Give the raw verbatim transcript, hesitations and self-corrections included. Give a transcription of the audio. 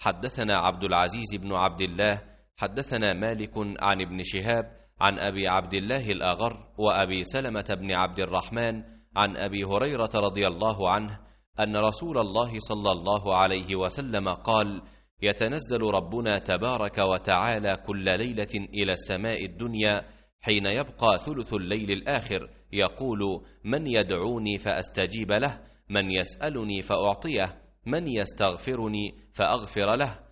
حدثنا عبد العزيز بن عبد الله حدثنا مالك عن ابن شهاب عن أبي عبد الله الأغر وأبي سلمة بن عبد الرحمن عن أبي هريرة رضي الله عنه أن رسول الله صلى الله عليه وسلم قال: يتنزل ربنا تبارك وتعالى كل ليلة إلى السماء الدنيا حين يبقى ثلث الليل الآخر يقول: من يدعوني فأستجيب له، من يسألني فأعطيه، من يستغفرني فأغفر له.